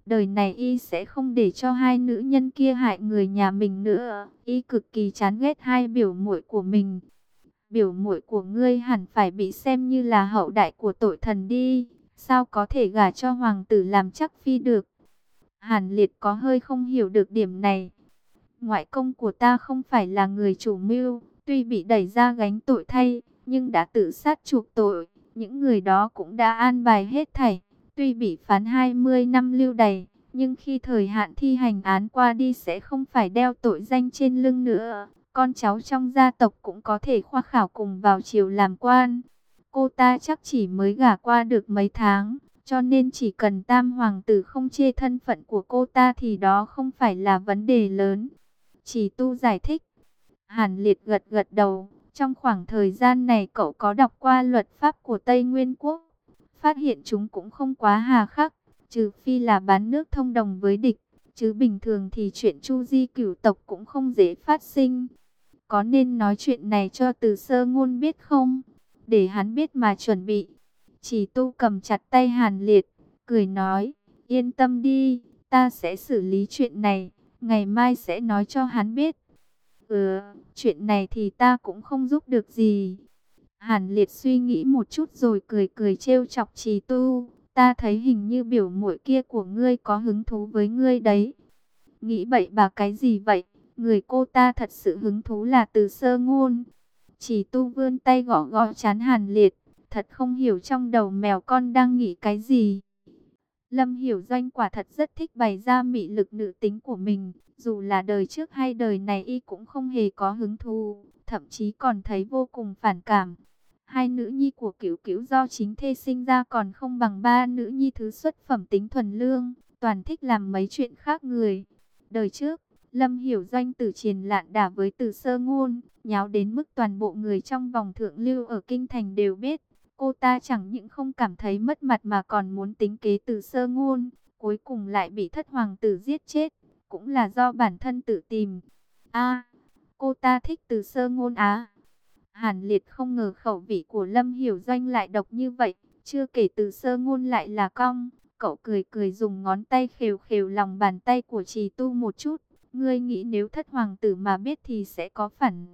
Đời này y sẽ không để cho hai nữ nhân kia hại người nhà mình nữa. Y cực kỳ chán ghét hai biểu muội của mình. Biểu muội của ngươi hẳn phải bị xem như là hậu đại của tội thần đi. Sao có thể gả cho hoàng tử làm chắc phi được? Hàn Liệt có hơi không hiểu được điểm này. Ngoại công của ta không phải là người chủ mưu, tuy bị đẩy ra gánh tội thay, nhưng đã tự sát chuộc tội. Những người đó cũng đã an bài hết thảy. Tuy bị phán 20 năm lưu đày, nhưng khi thời hạn thi hành án qua đi sẽ không phải đeo tội danh trên lưng nữa. Con cháu trong gia tộc cũng có thể khoa khảo cùng vào triều làm quan. Cô ta chắc chỉ mới gả qua được mấy tháng, cho nên chỉ cần tam hoàng tử không chê thân phận của cô ta thì đó không phải là vấn đề lớn. Chỉ tu giải thích. Hàn Liệt gật gật đầu. Trong khoảng thời gian này cậu có đọc qua luật pháp của Tây Nguyên Quốc. Phát hiện chúng cũng không quá hà khắc. Trừ phi là bán nước thông đồng với địch. Chứ bình thường thì chuyện chu di cửu tộc cũng không dễ phát sinh. Có nên nói chuyện này cho Từ Sơ Ngôn biết không? Để hắn biết mà chuẩn bị. Chỉ tu cầm chặt tay Hàn Liệt. Cười nói. Yên tâm đi. Ta sẽ xử lý chuyện này. Ngày mai sẽ nói cho hắn biết. Chuyện này thì ta cũng không giúp được gì. Hàn Liệt suy nghĩ một chút rồi cười cười trêu chọc Trì Tu. Ta thấy hình như biểu muội kia của ngươi có hứng thú với ngươi đấy. Nghĩ bậy bà cái gì vậy? Người cô ta thật sự hứng thú là Từ Sơ Ngôn. Trì Tu vươn tay gõ gõ trán Hàn Liệt. Thật không hiểu trong đầu mèo con đang nghĩ cái gì. Lâm Hiểu Doanh quả thật rất thích bày ra mị lực nữ tính của mình. Dù là đời trước hay đời này y cũng không hề có hứng thú, thậm chí còn thấy vô cùng phản cảm. Hai nữ nhi của Cửu Cửu do chính thê sinh ra còn không bằng ba nữ nhi thứ xuất phẩm tính thuần lương, toàn thích làm mấy chuyện khác người. Đời trước, Lâm Hiểu Doanh từ triền lạn đả với Từ Sơ Ngôn, nháo đến mức toàn bộ người trong vòng thượng lưu ở kinh thành đều biết. Cô ta chẳng những không cảm thấy mất mặt mà còn muốn tính kế Từ Sơ Ngôn, cuối cùng lại bị thất hoàng tử giết chết, cũng là do bản thân tự tìm. Cô ta thích Từ Sơ Ngôn á. Hàn Liệt không ngờ khẩu vị của Lâm Hiểu Doanh lại độc như vậy, chưa kể Từ Sơ Ngôn lại là cong. Cậu cười cười dùng ngón tay khều khều lòng bàn tay của Trì Tu một chút. Ngươi nghĩ nếu thất hoàng tử mà biết thì sẽ có phản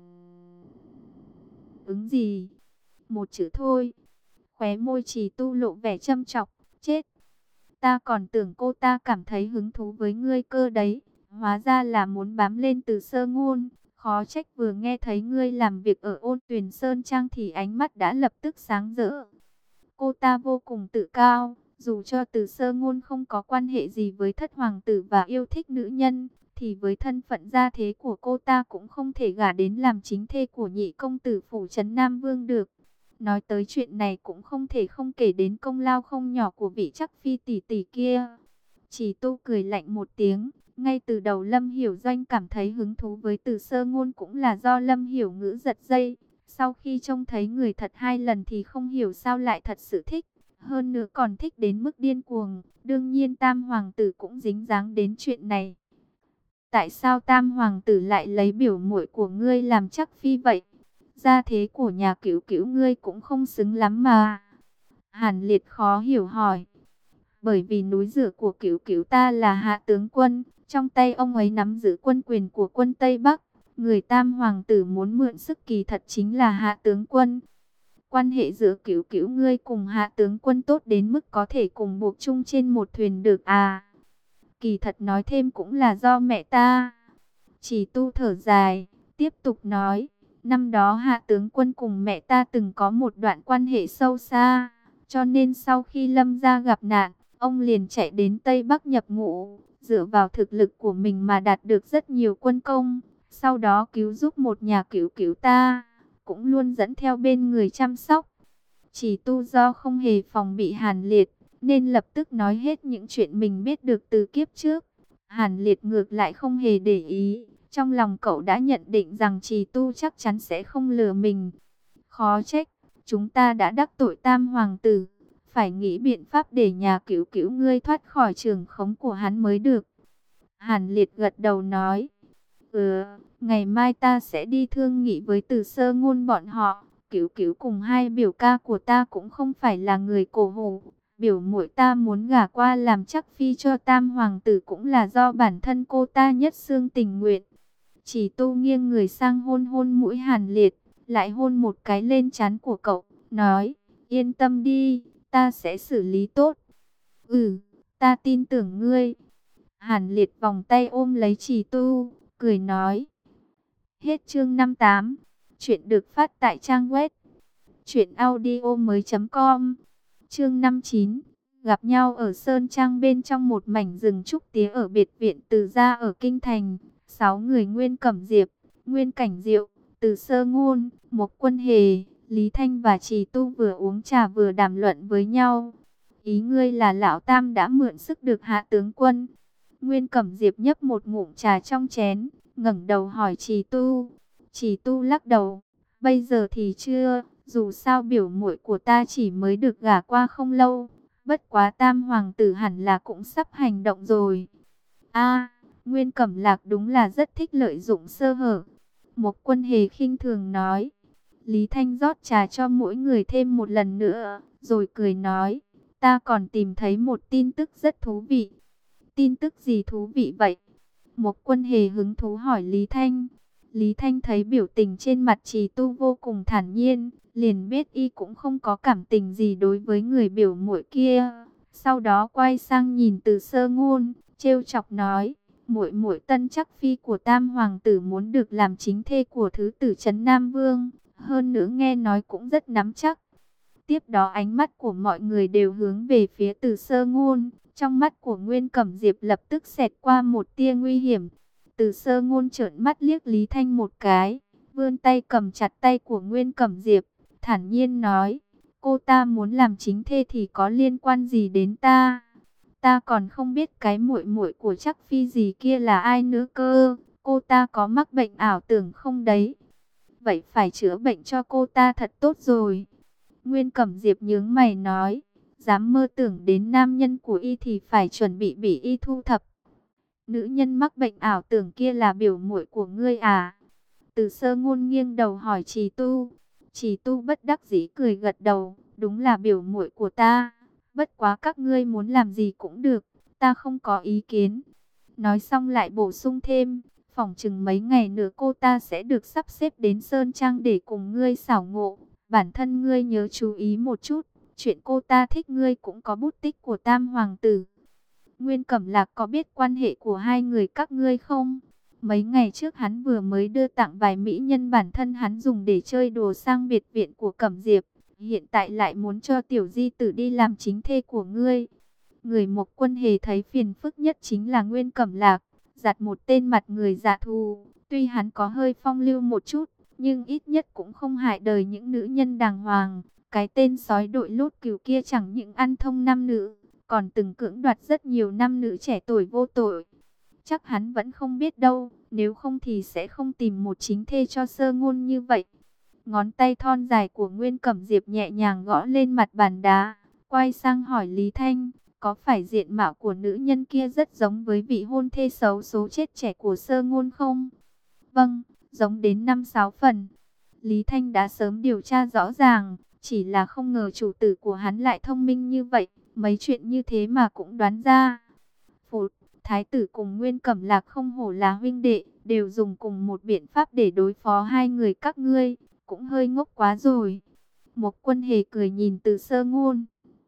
ứng gì? Một chữ thôi. Khóe môi Trì Tu lộ vẻ châm chọc. Chết. Ta còn tưởng cô ta cảm thấy hứng thú với ngươi cơ đấy. Hóa ra là muốn bám lên Từ Sơ Ngôn. Khó trách vừa nghe thấy ngươi làm việc ở Ôn Tuyền Sơn Trang thì ánh mắt đã lập tức sáng rỡ. Cô ta vô cùng tự cao. Dù cho Từ Sơ Ngôn không có quan hệ gì với thất hoàng tử và yêu thích nữ nhân, thì với thân phận gia thế của cô ta cũng không thể gả đến làm chính thê của nhị công tử phủ trấn Nam Vương được. Nói tới chuyện này cũng không thể không kể đến công lao không nhỏ của vị Trắc Phi tỷ tỷ kia. Chỉ Tu cười lạnh một tiếng. Ngay từ đầu Lâm Hiểu Doanh cảm thấy hứng thú với Từ Sơ Ngôn cũng là do Lâm Hiểu Ngữ giật dây. Sau khi trông thấy người thật hai lần thì không hiểu sao lại thật sự thích. Hơn nữa còn thích đến mức điên cuồng. Đương nhiên Tam Hoàng tử cũng dính dáng đến chuyện này. Tại sao Tam Hoàng tử lại lấy biểu muội của ngươi làm Trắc Phi vậy? Gia thế của nhà Cửu Cửu ngươi cũng không xứng lắm mà. Hàn Liệt khó hiểu hỏi. Bởi vì núi rửa của Cửu Cửu ta là hạ tướng quân, trong tay ông ấy nắm giữ quân quyền của quân Tây Bắc. Người Tam Hoàng tử muốn mượn sức kỳ thật chính là hạ tướng quân. Quan hệ giữa Cửu Cửu ngươi cùng hạ tướng quân tốt đến mức có thể cùng buộc chung trên một thuyền được à? Kỳ thật nói thêm cũng là do mẹ ta. Chỉ Tu thở dài, tiếp tục nói. Năm đó hạ tướng quân cùng mẹ ta từng có một đoạn quan hệ sâu xa, cho nên sau khi Lâm gia gặp nạn, ông liền chạy đến Tây Bắc nhập ngũ, dựa vào thực lực của mình mà đạt được rất nhiều quân công, sau đó cứu giúp một nhà Cửu Cửu ta, cũng luôn dẫn theo bên người chăm sóc. Chỉ Tu do không hề phòng bị Hàn Liệt, nên lập tức nói hết những chuyện mình biết được từ kiếp trước. Hàn Liệt ngược lại không hề để ý. Trong lòng cậu đã nhận định rằng Trì Tu chắc chắn sẽ không lừa mình. Khó trách, chúng ta đã đắc tội Tam Hoàng tử. Phải nghĩ biện pháp để nhà Cửu Cửu ngươi thoát khỏi trường khống của hắn mới được. Hàn Liệt gật đầu nói. Ngày mai ta sẽ đi thương nghị với Từ Sơ Ngôn bọn họ. Cửu Cửu cùng hai biểu ca của ta cũng không phải là người cổ hủ. Biểu muội ta muốn gả qua làm chắc phi cho tam hoàng tử cũng là do bản thân cô ta nhất xương tình nguyện. Chỉ Tu nghiêng người sang hôn hôn mũi Hàn Liệt, lại hôn một cái lên trán của cậu, nói, yên tâm đi, ta sẽ xử lý tốt. Ừ, ta tin tưởng ngươi. Hàn Liệt vòng tay ôm lấy Chỉ Tu, cười nói. Hết chương 58. Chuyện được phát tại trang web truyệnaudiomoi.com. Chương 59. Gặp nhau ở Sơn Trang bên trong một mảnh rừng trúc tía ở biệt viện Từ Gia ở Kinh Thành. 6 người Nguyên Cẩm Diệp, Nguyên Cảnh Diệu, Từ Sơ Ngôn, Mộc Quân Hề, Lý Thanh và Trì Tu vừa uống trà vừa đàm luận với nhau. Ý ngươi là lão tam đã mượn sức được Hạ tướng quân. Nguyên Cẩm Diệp nhấp một ngụm trà trong chén, ngẩng đầu hỏi Trì Tu. Trì Tu lắc đầu, bây giờ thì chưa, dù sao biểu muội của ta chỉ mới được gả qua không lâu, bất quá tam hoàng tử hẳn là cũng sắp hành động rồi. A, Nguyên Cẩm Lạc đúng là rất thích lợi dụng sơ hở. Mộc Quân Hề khinh thường nói. Lý Thanh rót trà cho mỗi người thêm một lần nữa, rồi cười nói, ta còn tìm thấy một tin tức rất thú vị. Tin tức gì thú vị vậy? Mộc Quân Hề hứng thú hỏi Lý Thanh. Lý Thanh thấy biểu tình trên mặt Trì Tu vô cùng thản nhiên, liền biết y cũng không có cảm tình gì đối với người biểu muội kia. Sau đó quay sang nhìn Từ Sơ Ngôn, trêu chọc nói, muội muội tân chắc phi của tam hoàng tử muốn được làm chính thê của thứ tử Trấn Nam Vương, hơn nữa nghe nói cũng rất nắm chắc. Tiếp đó ánh mắt của mọi người đều hướng về phía Từ Sơ Ngôn, trong mắt của Nguyên Cẩm Diệp lập tức xẹt qua một tia nguy hiểm. Từ Sơ Ngôn trợn mắt liếc Lý Thanh một cái, vươn tay cầm chặt tay của Nguyên Cẩm Diệp, thản nhiên nói, cô ta muốn làm chính thê thì có liên quan gì đến ta? Ta còn không biết cái muội muội của chắc phi gì kia là ai nữa cơ, cô ta có mắc bệnh ảo tưởng không đấy? Vậy phải chữa bệnh cho cô ta thật tốt rồi. Nguyên Cẩm Diệp nhướng mày nói, dám mơ tưởng đến nam nhân của y thì phải chuẩn bị y thu thập. Nữ nhân mắc bệnh ảo tưởng kia là biểu muội của ngươi à? Từ Sơ Ngôn nghiêng đầu hỏi Trì Tu. Trì Tu bất đắc dĩ cười gật đầu, đúng là biểu muội của ta. Bất quá các ngươi muốn làm gì cũng được, ta không có ý kiến. Nói xong lại bổ sung thêm, phỏng chừng mấy ngày nữa cô ta sẽ được sắp xếp đến Sơn Trang để cùng ngươi xảo ngộ. Bản thân ngươi nhớ chú ý một chút, chuyện cô ta thích ngươi cũng có bút tích của tam hoàng tử. Nguyên Cẩm Lạc có biết quan hệ của hai người các ngươi không? Mấy ngày trước hắn vừa mới đưa tặng vài mỹ nhân bản thân hắn dùng để chơi đùa sang biệt viện của Cẩm Diệp. Hiện tại lại muốn cho tiểu di tử đi làm chính thê của ngươi. Người Mộc Quân Hề thấy phiền phức nhất chính là Nguyên Cẩm Lạc, giặt một tên mặt người dạ thù. Tuy hắn có hơi phong lưu một chút, nhưng ít nhất cũng không hại đời những nữ nhân đàng hoàng. Cái tên sói đội lốt cừu kia chẳng những ăn thông nam nữ, còn từng cưỡng đoạt rất nhiều nam nữ trẻ tuổi vô tội. Chắc hắn vẫn không biết đâu, nếu không thì sẽ không tìm một chính thê cho Sơ Ngôn như vậy. Ngón tay thon dài của Nguyên Cẩm Diệp nhẹ nhàng gõ lên mặt bàn đá, quay sang hỏi Lý Thanh, có phải diện mạo của nữ nhân kia rất giống với vị hôn thê xấu số chết trẻ của Sơ Ngôn không? Vâng, giống đến 5-6 phần. Lý Thanh đã sớm điều tra rõ ràng, chỉ là không ngờ chủ tử của hắn lại thông minh như vậy, mấy chuyện như thế mà cũng đoán ra. Phụt, Thái tử cùng Nguyên Cẩm Lạc không hổ là huynh đệ, đều dùng cùng một biện pháp để đối phó hai người các ngươi, cũng hơi ngốc quá rồi. Mộc Quân Hề cười nhìn Từ Sơ Ngôn.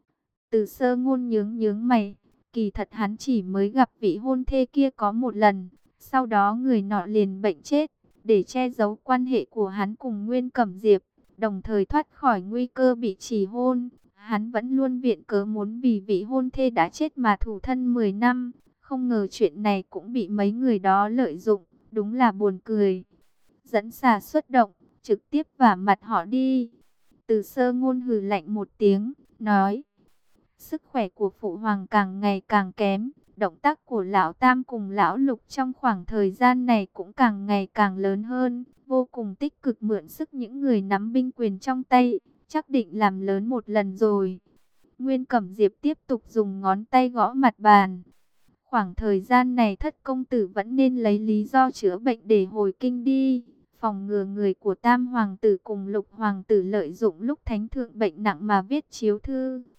Từ Sơ Ngôn nhướng mày, kỳ thật hắn chỉ mới gặp vị hôn thê kia có một lần, sau đó người nọ liền bệnh chết, để che giấu quan hệ của hắn cùng Nguyên Cẩm Diệp, đồng thời thoát khỏi nguy cơ bị chỉ hôn. Hắn vẫn luôn viện cớ muốn vì vị hôn thê đã chết mà thủ thân 10 năm, không ngờ chuyện này cũng bị mấy người đó lợi dụng, đúng là buồn cười. Dẫn xà xuất động, trực tiếp vả mặt họ đi. Từ Sơ Ngôn hừ lạnh một tiếng, nói, sức khỏe của phụ hoàng càng ngày càng kém, động tác của lão tam cùng lão lục trong khoảng thời gian này cũng càng ngày càng lớn hơn, vô cùng tích cực mượn sức những người nắm binh quyền trong tay, chắc định làm lớn một lần rồi. Nguyên Cẩm Diệp tiếp tục dùng ngón tay gõ mặt bàn. Khoảng thời gian này Thất công tử vẫn nên lấy lý do chữa bệnh để hồi kinh đi, phòng ngừa người của tam hoàng tử cùng lục hoàng tử lợi dụng lúc thánh thượng bệnh nặng mà viết chiếu thư.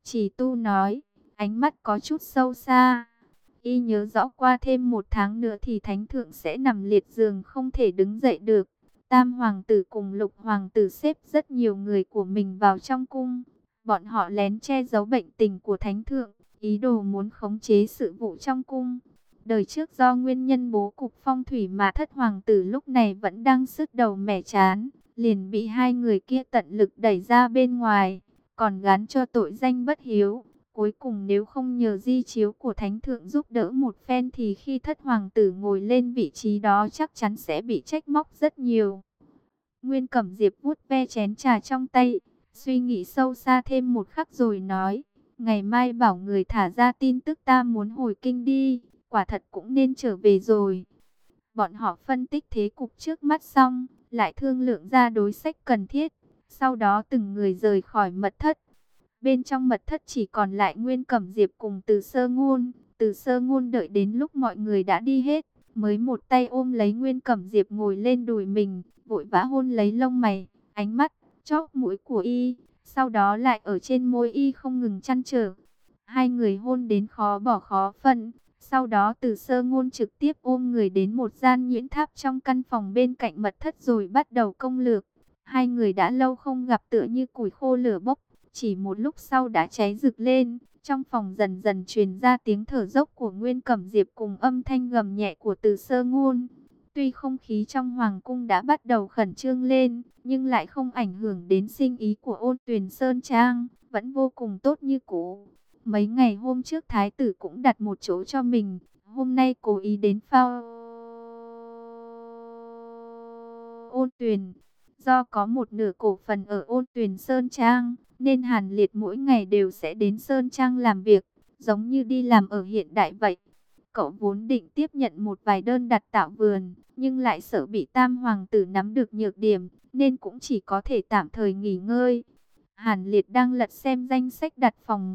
Chỉ Tu nói, ánh mắt có chút sâu xa. Y nhớ rõ qua thêm 1 tháng nữa thì thánh thượng sẽ nằm liệt giường không thể đứng dậy được. Tam hoàng tử cùng Lục hoàng tử xếp rất nhiều người của mình vào trong cung. Bọn họ lén che giấu bệnh tình của thánh thượng, ý đồ muốn khống chế sự vụ trong cung. Đời trước do nguyên nhân bố cục phong thủy mà Thất hoàng tử lúc này vẫn đang sứt đầu mẻ trán, liền bị hai người kia tận lực đẩy ra bên ngoài, còn gán cho tội danh bất hiếu. Cuối cùng nếu không nhờ di chiếu của thánh thượng giúp đỡ một phen thì khi Thất hoàng tử ngồi lên vị trí đó chắc chắn sẽ bị trách móc rất nhiều. Nguyên Cẩm Diệp vuốt ve chén trà trong tay, suy nghĩ sâu xa thêm một khắc rồi nói, ngày mai bảo người thả ra tin tức ta muốn hồi kinh đi, quả thật cũng nên trở về rồi. Bọn họ phân tích thế cục trước mắt xong, lại thương lượng ra đối sách cần thiết, sau đó từng người rời khỏi mật thất. Bên trong mật thất chỉ còn lại Nguyên Cẩm Diệp cùng Từ Sơ Ngôn. Từ Sơ Ngôn đợi đến lúc mọi người đã đi hết, mới một tay ôm lấy Nguyên Cẩm Diệp ngồi lên đùi mình, vội vã hôn lấy lông mày, ánh mắt, chóp mũi của y, sau đó lại ở trên môi y không ngừng chăn trở. Hai người hôn đến khó bỏ khó phân. Sau đó Từ Sơ Ngôn trực tiếp ôm người đến một gian nhuyễn tháp trong căn phòng bên cạnh mật thất rồi bắt đầu công lược. Hai người đã lâu không gặp tựa như củi khô lửa bốc. Chỉ một lúc sau đã cháy rực lên, trong phòng dần dần truyền ra tiếng thở dốc của Nguyên Cẩm Diệp cùng âm thanh gầm nhẹ của Từ Sơ Ngôn. Tuy không khí trong hoàng cung đã bắt đầu khẩn trương lên, nhưng lại không ảnh hưởng đến sinh ý của Ôn Tuyền Sơn Trang, vẫn vô cùng tốt như cũ. Mấy ngày hôm trước thái tử cũng đặt một chỗ cho mình, hôm nay cố ý đến phao Ôn Tuyền. Do có một nửa cổ phần ở Ôn Tuyền Sơn Trang, nên Hàn Liệt mỗi ngày đều sẽ đến Sơn Trang làm việc, giống như đi làm ở hiện đại vậy. Cậu vốn định tiếp nhận một vài đơn đặt tạo vườn, nhưng lại sợ bị Tam hoàng tử nắm được nhược điểm, nên cũng chỉ có thể tạm thời nghỉ ngơi. Hàn Liệt đang lật xem danh sách đặt phòng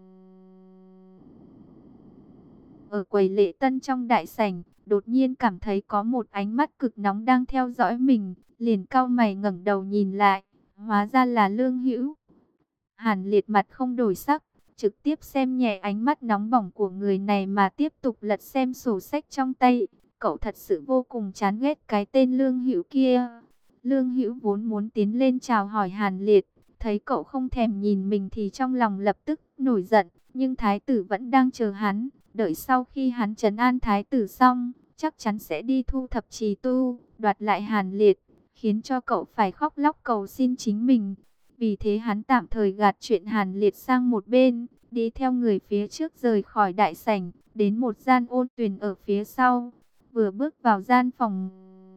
ở quầy lễ tân trong đại sảnh, đột nhiên cảm thấy có một ánh mắt cực nóng đang theo dõi mình, liền cau mày ngẩng đầu nhìn lại, hóa ra là Lương Hữu. Hàn Liệt mặt không đổi sắc, trực tiếp xem nhẹ ánh mắt nóng bỏng của người này mà tiếp tục lật xem sổ sách trong tay. Cậu thật sự vô cùng chán ghét cái tên Lương Hữu kia. Lương Hữu vốn muốn tiến lên chào hỏi Hàn Liệt, thấy cậu không thèm nhìn mình thì trong lòng lập tức nổi giận, nhưng thái tử vẫn đang chờ hắn, đợi sau khi hắn trấn an thái tử xong, chắc chắn sẽ đi thu thập Trì Tu, đoạt lại Hàn Liệt, khiến cho cậu phải khóc lóc cầu xin chính mình. Vì thế hắn tạm thời gạt chuyện Hàn Liệt sang một bên, đi theo người phía trước rời khỏi đại sảnh, đến một gian Ôn Tuyền ở phía sau. Vừa bước vào gian phòng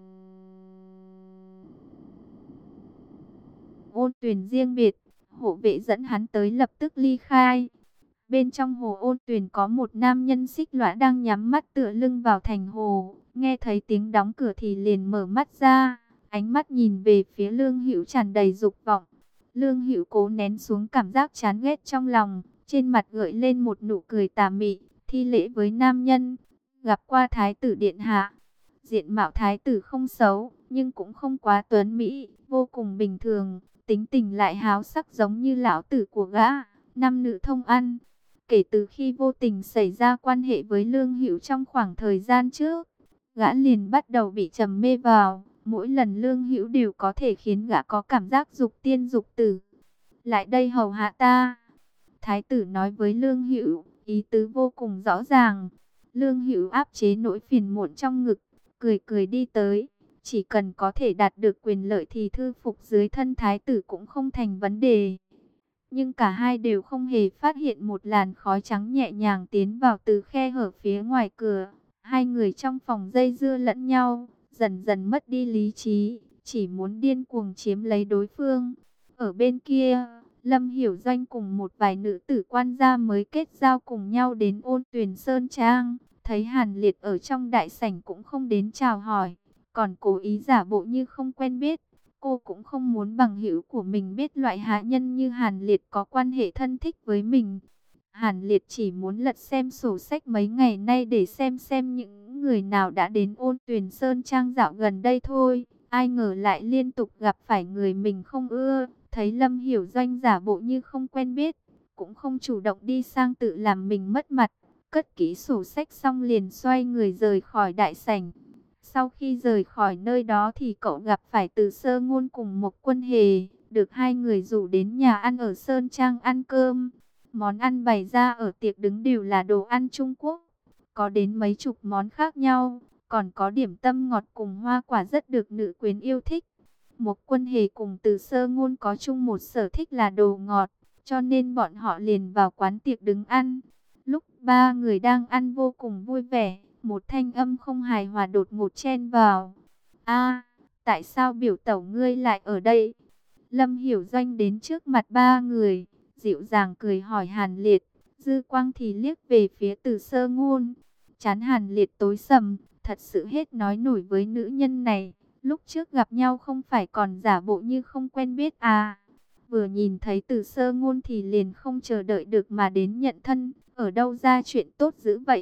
Ôn Tuyền riêng biệt, hộ vệ dẫn hắn tới lập tức ly khai. Bên trong hồ Ôn Tuyền có một nam nhân xích lõa đang nhắm mắt tựa lưng vào thành hồ, nghe thấy tiếng đóng cửa thì liền mở mắt ra, ánh mắt nhìn về phía Lương Hữu tràn đầy dục vọng. Lương Hữu cố nén xuống cảm giác chán ghét trong lòng, trên mặt gợi lên một nụ cười tà mị, thi lễ với nam nhân, gặp qua thái tử điện hạ. Diện mạo thái tử không xấu, nhưng cũng không quá tuấn mỹ, vô cùng bình thường, tính tình lại háo sắc giống như lão tử của gã, nam nữ thông ăn. Kể từ khi vô tình xảy ra quan hệ với Lương Hữu trong khoảng thời gian trước, gã liền bắt đầu bị trầm mê vào. Mỗi lần Lương Hữu đều có thể khiến gã có cảm giác dục tiên dục tử. Lại đây hầu hạ ta. Thái tử nói với Lương Hữu, ý tứ vô cùng rõ ràng. Lương Hữu áp chế nỗi phiền muộn trong ngực, cười cười đi tới. Chỉ cần có thể đạt được quyền lợi thì thư phục dưới thân thái tử cũng không thành vấn đề. Nhưng cả hai đều không hề phát hiện một làn khói trắng nhẹ nhàng tiến vào từ khe hở phía ngoài cửa. Hai người trong phòng dây dưa lẫn nhau, dần dần mất đi lý trí, chỉ muốn điên cuồng chiếm lấy đối phương. Ở bên kia, Lâm Hiểu Doanh cùng một vài nữ tử quan gia mới kết giao cùng nhau đến Ôn Tuyền Sơn Trang. Thấy Hàn Liệt ở trong đại sảnh cũng không đến chào hỏi, còn cố ý giả bộ như không quen biết. Cô cũng không muốn bằng hữu của mình biết loại hạ nhân như Hàn Liệt có quan hệ thân thích với mình. Hàn Liệt chỉ muốn lật xem sổ sách mấy ngày nay để xem những người nào đã đến Ôn Tuyền Sơn Trang dạo gần đây thôi. Ai ngờ lại liên tục gặp phải người mình không ưa. Thấy Lâm Hiểu Doanh giả bộ như không quen biết, cũng không chủ động đi sang tự làm mình mất mặt. Cất kỹ sổ sách xong liền xoay người rời khỏi đại sảnh. Sau khi rời khỏi nơi đó thì cậu gặp phải Từ Sơ Ngôn cùng Mộc Quân Hề, được hai người rủ đến nhà ăn ở Sơn Trang ăn cơm. Món ăn bày ra ở tiệc đứng đều là đồ ăn Trung Quốc, có đến mấy chục món khác nhau, còn có điểm tâm ngọt cùng hoa quả rất được nữ quyến yêu thích. Mộc Quân Hề cùng Từ Sơ Ngôn có chung một sở thích là đồ ngọt, cho nên bọn họ liền vào quán tiệc đứng ăn. Lúc ba người đang ăn vô cùng vui vẻ, một thanh âm không hài hòa đột ngột chen vào. A, tại sao biểu tẩu ngươi lại ở đây? Lâm Hiểu Doanh đến trước mặt ba người, dịu dàng cười hỏi Hàn Liệt. Dư Quang thì liếc về phía Từ Sơ Ngôn. Trán Hàn Liệt tối sầm, thật sự hết nói nổi với nữ nhân này. Lúc trước gặp nhau không phải còn giả bộ như không quen biết à? Vừa nhìn thấy Từ Sơ Ngôn thì liền không chờ đợi được mà đến nhận thân. Ở đâu ra chuyện tốt dữ vậy?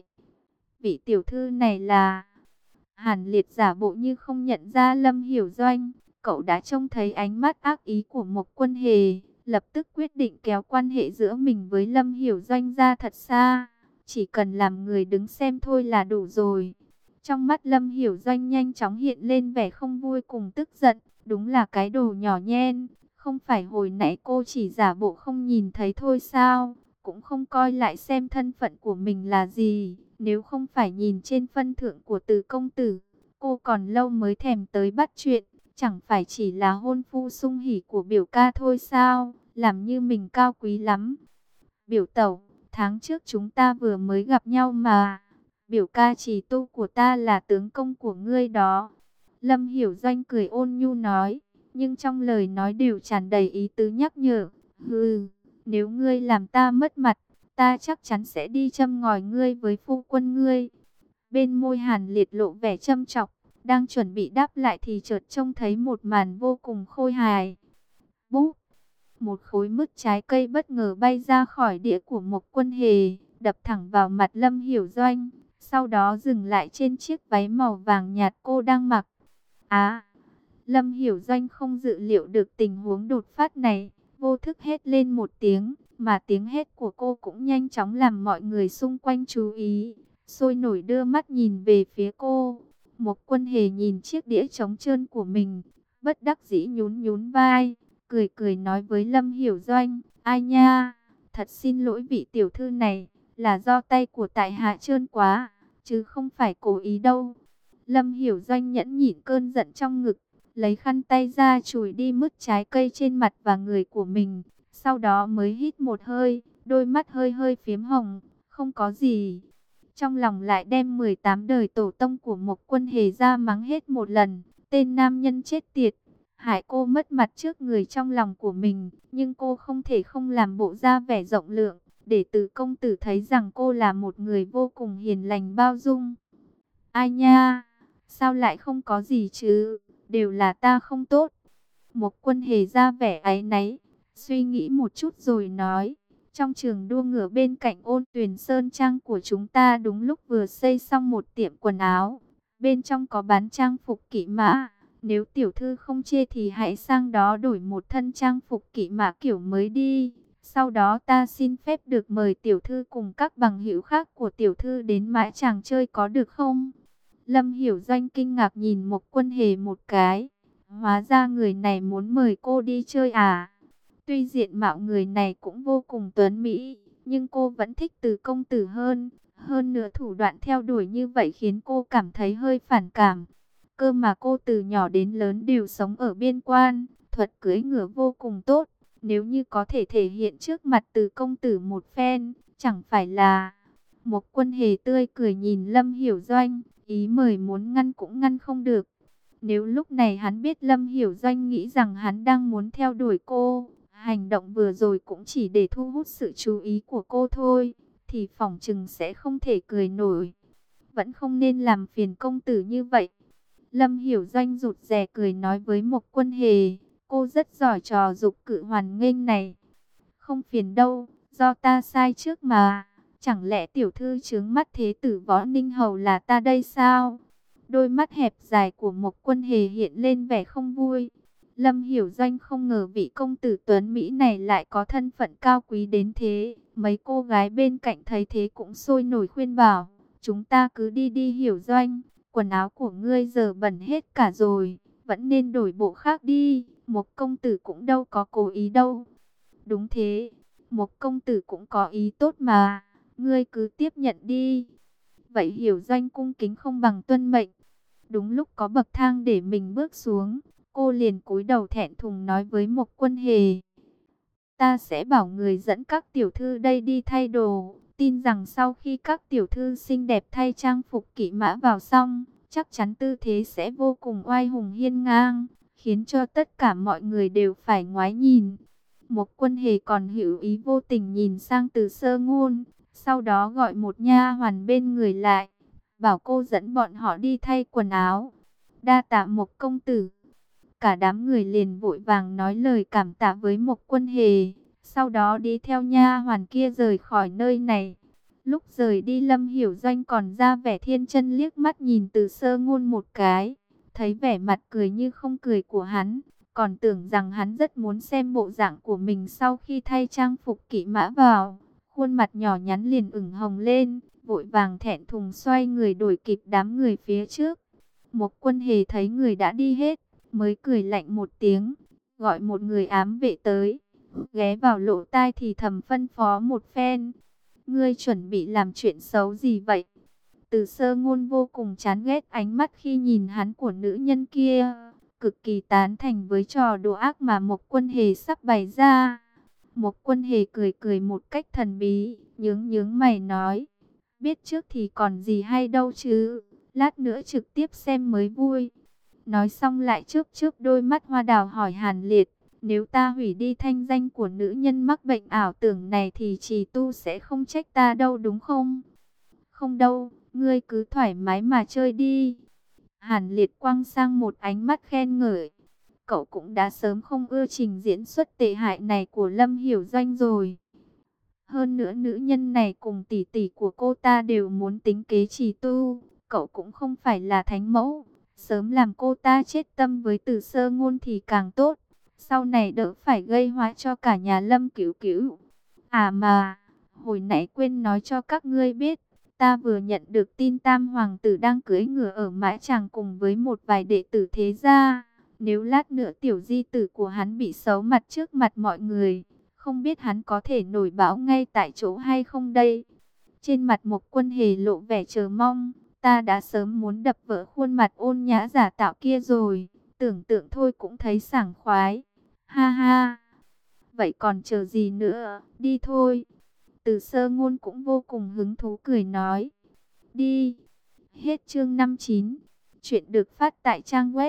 Vị tiểu thư này là... Hàn Liệt giả bộ như không nhận ra Lâm Hiểu Doanh. Cậu đã trông thấy ánh mắt ác ý của Mộc Quân Hề, lập tức quyết định kéo quan hệ giữa mình với Lâm Hiểu Doanh ra thật xa. Chỉ cần làm người đứng xem thôi là đủ rồi. Trong mắt Lâm Hiểu Doanh nhanh chóng hiện lên vẻ không vui cùng tức giận. Đúng là cái đồ nhỏ nhen. Không phải hồi nãy cô chỉ giả bộ không nhìn thấy thôi sao? Cũng không coi lại xem thân phận của mình là gì. Nếu không phải nhìn trên phân thượng của Từ công tử, cô còn lâu mới thèm tới bắt chuyện. Chẳng phải chỉ là hôn phu sung hỉ của biểu ca thôi sao? Làm như mình cao quý lắm. Biểu tẩu, tháng trước chúng ta vừa mới gặp nhau mà. Biểu ca chỉ tu của ta là tướng công của ngươi đó. Lâm Hiểu Doanh cười ôn nhu nói, nhưng trong lời nói đều tràn đầy ý tứ nhắc nhở. Hừ, nếu ngươi làm ta mất mặt, ta chắc chắn sẽ đi châm ngòi ngươi với phu quân ngươi. Bên môi Hàn Liệt lộ vẻ châm chọc, đang chuẩn bị đáp lại thì chợt trông thấy một màn vô cùng khôi hài. Búp! Một khối mứt trái cây bất ngờ bay ra khỏi đĩa của Mộc Quân Hề, đập thẳng vào mặt Lâm Hiểu Doanh, sau đó dừng lại trên chiếc váy màu vàng nhạt cô đang mặc. Lâm Hiểu Doanh không dự liệu được tình huống đột phát này, vô thức hét lên một tiếng, mà tiếng hét của cô cũng nhanh chóng làm mọi người xung quanh chú ý, sôi nổi đưa mắt nhìn về phía cô. Mộc Quân Hề nhìn chiếc đĩa trống trơn của mình, bất đắc dĩ nhún nhún vai, cười cười nói với Lâm Hiểu Doanh, ai nha, thật xin lỗi vị tiểu thư này, là do tay của tại hạ trơn quá, chứ không phải cố ý đâu. Lâm Hiểu Doanh nhẫn nhịn cơn giận trong ngực, lấy khăn tay ra chùi đi mứt trái cây trên mặt và người của mình, sau đó mới hít một hơi, đôi mắt hơi hơi phiếm hồng, không có gì. Trong lòng lại đem 18 đời tổ tông của Mộc Quân Hề ra mắng hết một lần, tên nam nhân chết tiệt, hại cô mất mặt trước người trong lòng của mình, nhưng cô không thể không làm bộ ra vẻ rộng lượng, để Từ công tử thấy rằng cô là một người vô cùng hiền lành bao dung. Ai nha, sao lại không có gì chứ, đều là ta không tốt. Mộc Quân Hề ra vẻ áy náy, suy nghĩ một chút rồi nói, trong trường đua ngựa bên cạnh Ôn Tuyền Sơn Trang của chúng ta đúng lúc vừa xây xong một tiệm quần áo, bên trong có bán trang phục kỵ mã. Nếu tiểu thư không chê thì hãy sang đó đổi một thân trang phục kỵ mã kiểu mới đi. Sau đó ta xin phép được mời tiểu thư cùng các bằng hữu khác của tiểu thư đến Mã Tràng chơi có được không? Lâm Hiểu Doanh kinh ngạc nhìn Mộc Quân Hề một cái. Hóa ra người này muốn mời cô đi chơi à? Tuy diện mạo người này cũng vô cùng tuấn mỹ, nhưng cô vẫn thích Từ công tử hơn. Hơn nữa thủ đoạn theo đuổi như vậy khiến cô cảm thấy hơi phản cảm. Cơ mà cô từ nhỏ đến lớn đều sống ở biên quan, thuật cưỡi ngựa vô cùng tốt. Nếu như có thể thể hiện trước mặt Từ công tử một phen, chẳng phải là... Mộc Quân Hề tươi cười nhìn Lâm Hiểu Doanh, ý mời muốn ngăn cũng ngăn không được. Nếu lúc này hắn biết Lâm Hiểu Doanh nghĩ rằng hắn đang muốn theo đuổi cô, hành động vừa rồi cũng chỉ để thu hút sự chú ý của cô thôi, thì phỏng chừng sẽ không thể cười nổi. Vẫn không nên làm phiền công tử như vậy. Lâm Hiểu Doanh rụt rè cười nói với Mộc Quân Hề, cô rất giỏi trò giục cự hoàn nghênh này. Không phiền đâu, do ta sai trước mà. Chẳng lẽ tiểu thư trướng mắt thế tử Võ Ninh Hầu là ta đây sao? Đôi mắt hẹp dài của Mộc Quân Hề hiện lên vẻ không vui. Lâm Hiểu Doanh không ngờ vị công tử tuấn Mỹ này lại có thân phận cao quý đến thế. Mấy cô gái bên cạnh thấy thế cũng sôi nổi khuyên bảo, chúng ta cứ đi đi Hiểu Doanh, quần áo của ngươi giờ bẩn hết cả rồi, vẫn nên đổi bộ khác đi, một công tử cũng đâu có cố ý đâu. Đúng thế, một công tử cũng có ý tốt mà, ngươi cứ tiếp nhận đi. Vậy Hiểu Doanh cung kính không bằng tuân mệnh. Đúng lúc có bậc thang để mình bước xuống, cô liền cúi đầu thẹn thùng nói với Mộc Quân Hề. Ta sẽ bảo người dẫn các tiểu thư đây đi thay đồ. Tin rằng sau khi các tiểu thư xinh đẹp thay trang phục kỵ mã vào xong, chắc chắn tư thế sẽ vô cùng oai hùng hiên ngang, khiến cho tất cả mọi người đều phải ngoái nhìn. Mộc Quân Hề còn hữu ý vô tình nhìn sang Từ Sơ Ngôn, sau đó gọi một nha hoàn bên người lại, bảo cô dẫn bọn họ đi thay quần áo. Đa tạ Mộc công tử. Cả đám người liền vội vàng nói lời cảm tạ với Mộc Quân Hề, sau đó đi theo nha hoàn kia rời khỏi nơi này. Lúc rời đi, Lâm Hiểu Doanh còn ra vẻ thiên chân liếc mắt nhìn Từ Sơ Ngôn một cái, thấy vẻ mặt cười như không cười của hắn, còn tưởng rằng hắn rất muốn xem bộ dạng của mình sau khi thay trang phục kỵ mã vào. Khuôn mặt nhỏ nhắn liền ửng hồng lên, vội vàng thẹn thùng xoay người đuổi kịp đám người phía trước. Mộc Quân Hề thấy người đã đi hết, mới cười lạnh một tiếng, gọi một người ám vệ tới, ghé vào lỗ tai thì thầm phân phó một phen. Ngươi chuẩn bị làm chuyện xấu gì vậy? Từ Sơ Ngôn vô cùng chán ghét ánh mắt khi nhìn hắn của nữ nhân kia, cực kỳ tán thành với trò đùa ác mà Mộc Quân Hề sắp bày ra. Mộc Quân Hề cười cười một cách thần bí, nhướng nhướng mày nói, biết trước thì còn gì hay đâu chứ, lát nữa trực tiếp xem mới vui. Nói xong lại chớp chớp đôi mắt hoa đào hỏi Hàn Liệt, nếu ta hủy đi thanh danh của nữ nhân mắc bệnh ảo tưởng này thì trì tu sẽ không trách ta đâu đúng không? Không đâu, ngươi cứ thoải mái mà chơi đi. Hàn Liệt quăng sang một ánh mắt khen ngợi. Cậu cũng đã sớm không ưa trình diễn xuất tệ hại này của Lâm Hiểu Doanh rồi. Hơn nữa nữ nhân này cùng tỷ tỷ của cô ta đều muốn tính kế trì tu. Cậu cũng không phải là thánh mẫu. Sớm làm cô ta chết tâm với Từ Sơ Ngôn thì càng tốt. Sau này đỡ phải gây họa cho cả nhà Lâm Cửu Cửu. À mà, hồi nãy quên nói cho các ngươi biết. Ta vừa nhận được tin Tam Hoàng tử đang cưỡi ngựa ở Mã Tràng cùng với một vài đệ tử thế gia. Nếu lát nữa tiểu di tử của hắn bị xấu mặt trước mặt mọi người, không biết hắn có thể nổi bão ngay tại chỗ hay không đây? Trên mặt Mộc Quân Hề lộ vẻ chờ mong. Ta đã sớm muốn đập vỡ khuôn mặt ôn nhã giả tạo kia rồi. Tưởng tượng thôi cũng thấy sảng khoái. Ha ha. Vậy còn chờ gì nữa? Đi thôi. Từ Sơ Ngôn cũng vô cùng hứng thú cười nói. Đi. Hết chương 59. Chuyện được phát tại trang web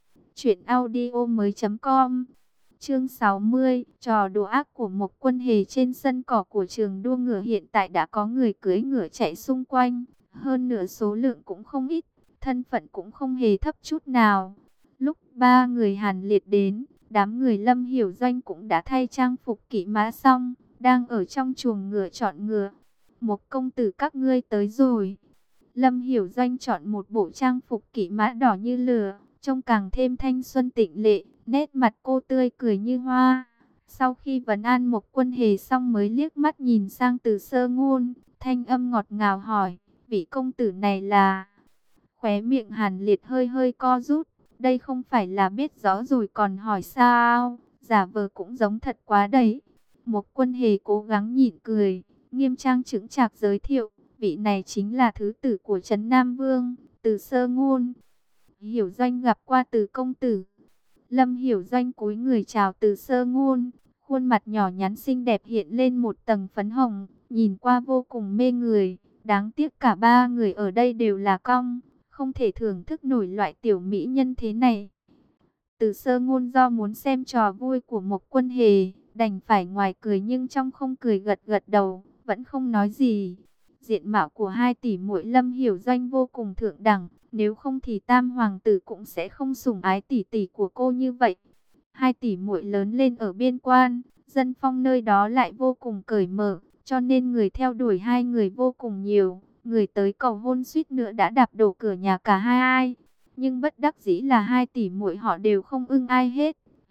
truyệnaudiomoi.com. Chương 60, trò đùa ác của Mộc Quân Hề. Trên sân cỏ của trường đua ngựa hiện tại đã có người cưỡi ngựa chạy xung quanh, hơn nữa số lượng cũng không ít, thân phận cũng không hề thấp chút nào. Lúc ba người Hàn Liệt đến, đám người Lâm Hiểu Doanh cũng đã thay trang phục kỵ mã xong, đang ở trong chuồng ngựa chọn ngựa. Mộc công tử các ngươi tới rồi. Lâm Hiểu Doanh chọn một bộ trang phục kỵ mã đỏ như lửa, trông càng thêm thanh xuân tịnh lệ, nét mặt cô tươi cười như hoa. Sau khi vấn an Mộc Quân Hề xong mới liếc mắt nhìn sang Từ Sơ Ngôn, thanh âm ngọt ngào hỏi, vị công tử này là... Khóe miệng Hàn Liệt hơi hơi co rút, đây không phải là biết rõ rồi còn hỏi sao, giả vờ cũng giống thật quá đấy. Mộc Quân Hề cố gắng nhịn cười, nghiêm trang chững chạc giới thiệu, vị này chính là thứ tử của Trấn Nam Vương, Từ Sơ Ngôn. Hiểu Doanh gặp qua Từ công tử. Lâm Hiểu Doanh cúi người chào Từ Sơ Ngôn, khuôn mặt nhỏ nhắn xinh đẹp hiện lên một tầng phấn hồng, nhìn qua vô cùng mê người. Đáng tiếc cả ba người ở đây đều là cong, không thể thưởng thức nổi loại tiểu mỹ nhân thế này. Từ Sơ Ngôn do muốn xem trò vui của Mộc Quân Hề, đành phải ngoài cười nhưng trong không cười, gật gật đầu, vẫn không nói gì. Diện mạo của hai tỷ muội Lâm Hiểu Doanh vô cùng thượng đẳng, nếu không thì Tam Hoàng tử cũng sẽ không sủng ái tỷ tỷ của cô như vậy. Hai tỷ muội lớn lên ở biên quan, dân phong nơi đó lại vô cùng cởi mở, cho nên người theo đuổi hai người vô cùng nhiều. Người tới cầu hôn suýt nữa đã đạp đổ cửa nhà cả hai ai. Nhưng bất đắc dĩ là hai tỷ muội họ đều không ưng ai hết,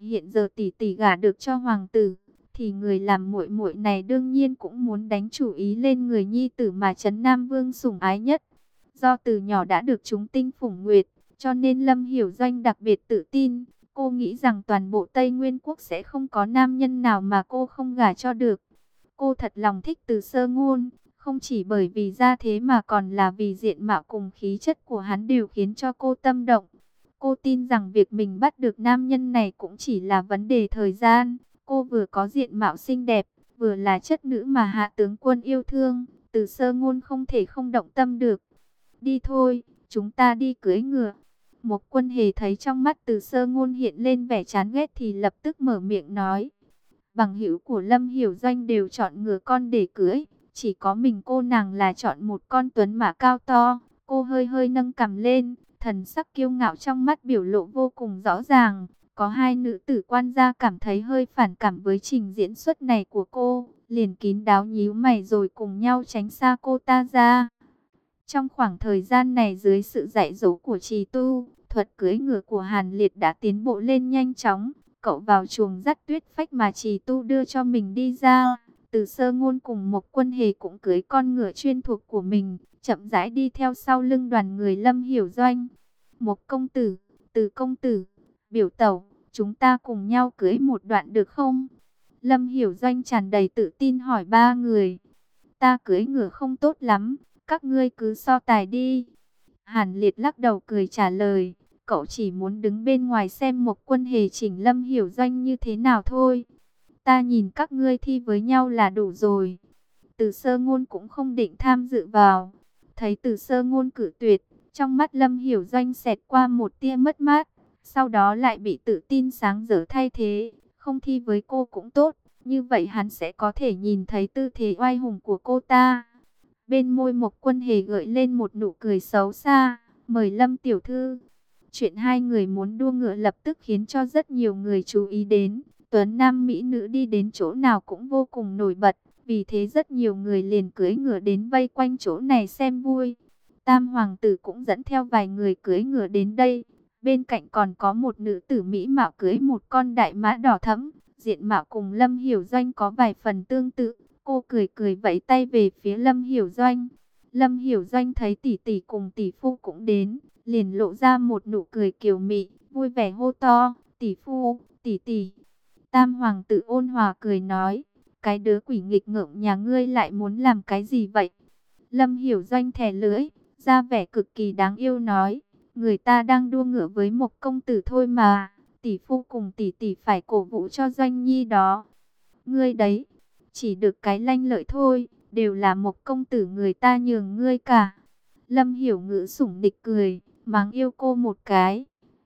Hiện giờ tỷ tỷ gả được cho hoàng tử, thì người làm muội muội này đương nhiên cũng muốn đánh chủ ý lên người nhi tử mà Trấn Nam Vương sủng ái nhất. Do từ nhỏ đã được chúng tinh phủng nguyệt, cho nên Lâm Hiểu Doanh đặc biệt tự tin. Cô nghĩ rằng toàn bộ Tây Nguyên Quốc sẽ không có nam nhân nào mà cô không gả cho được. Cô thật lòng thích Từ Sơ Ngôn, không chỉ bởi vì gia thế mà còn là vì diện mạo cùng khí chất của hắn đều khiến cho cô tâm động. Cô tin rằng việc mình bắt được nam nhân này cũng chỉ là vấn đề thời gian. Cô vừa có diện mạo xinh đẹp, vừa là chất nữ mà Hạ tướng quân yêu thương, Từ Sơ Ngôn không thể không động tâm được. Đi thôi, chúng ta đi cưỡi ngựa. Một Quân Hề thấy trong mắt Từ Sơ Ngôn hiện lên vẻ chán ghét thì lập tức mở miệng nói. Bằng hữu của Lâm Hiểu Doanh đều chọn ngựa con để cưỡi, chỉ có mình cô nàng là chọn một con tuấn mã cao to. Cô hơi hơi nâng cằm lên, thần sắc kiêu ngạo trong mắt biểu lộ vô cùng rõ ràng. Có hai nữ tử quan gia cảm thấy hơi phản cảm với trình diễn xuất này của cô, liền kín đáo nhíu mày rồi cùng nhau tránh xa cô ta ra. Trong khoảng thời gian này dưới sự dạy dỗ của Trì Tu, thuật cưỡi ngựa của Hàn Liệt đã tiến bộ lên nhanh chóng. Cậu vào chuồng dắt Tuyết Phách mà Trì Tu đưa cho mình đi ra. Từ Sơ Ngôn cùng một Quân Hề cũng cưỡi con ngựa chuyên thuộc của mình, chậm rãi đi theo sau lưng đoàn người Lâm Hiểu Doanh. Một công tử, Từ công tử, biểu tẩu, chúng ta cùng nhau cưỡi một đoạn được không? Lâm Hiểu Doanh tràn đầy tự tin hỏi ba người. Ta cưỡi ngựa không tốt lắm, các ngươi cứ so tài đi. Hàn Liệt lắc đầu cười trả lời, cậu chỉ muốn đứng bên ngoài xem một Quân Hề chỉnh Lâm Hiểu Doanh như thế nào thôi. Ta nhìn các ngươi thi với nhau là đủ rồi. Từ Sơ Ngôn cũng không định tham dự vào. Thấy Từ Sơ Ngôn cử tuyệt, trong mắt Lâm Hiểu Doanh xẹt qua một tia mất mát, sau đó lại bị tự tin sáng rỡ thay thế. Không thi với cô cũng tốt, như vậy hắn sẽ có thể nhìn thấy tư thế oai hùng của cô ta. Bên môi một Quân Hề gợi lên một nụ cười xấu xa, mời Lâm tiểu thư. Chuyện hai người muốn đua ngựa lập tức khiến cho rất nhiều người chú ý đến. Tuấn nam mỹ nữ đi đến chỗ nào cũng vô cùng nổi bật, vì thế rất nhiều người liền cưỡi ngựa đến vây quanh chỗ này xem vui. Tam hoàng tử cũng dẫn theo vài người cưỡi ngựa đến đây. Bên cạnh còn có một nữ tử mỹ mạo cưỡi một con đại mã đỏ thẫm, diện mạo cùng Lâm Hiểu Doanh có vài phần tương tự. Cô cười cười vẫy tay về phía Lâm Hiểu Doanh. Lâm Hiểu Doanh thấy tỷ tỷ cùng tỷ phu cũng đến, liền lộ ra một nụ cười kiều mị, vui vẻ hô to, tỷ phu, tỷ tỷ. Tam hoàng tử ôn hòa cười nói, cái đứa quỷ nghịch ngợm nhà ngươi lại muốn làm cái gì vậy? Lâm Hiểu Doanh thè lưỡi, ra vẻ cực kỳ đáng yêu nói, người ta đang đua ngựa với một công tử thôi mà, tỷ phu cùng tỷ tỷ phải cổ vũ cho Doanh nhi đó. Ngươi đấy, chỉ được cái lanh lợi thôi, đều là một công tử người ta nhường ngươi cả. Lâm Hiểu Ngữ sủng nịch cười, mắng yêu cô một cái.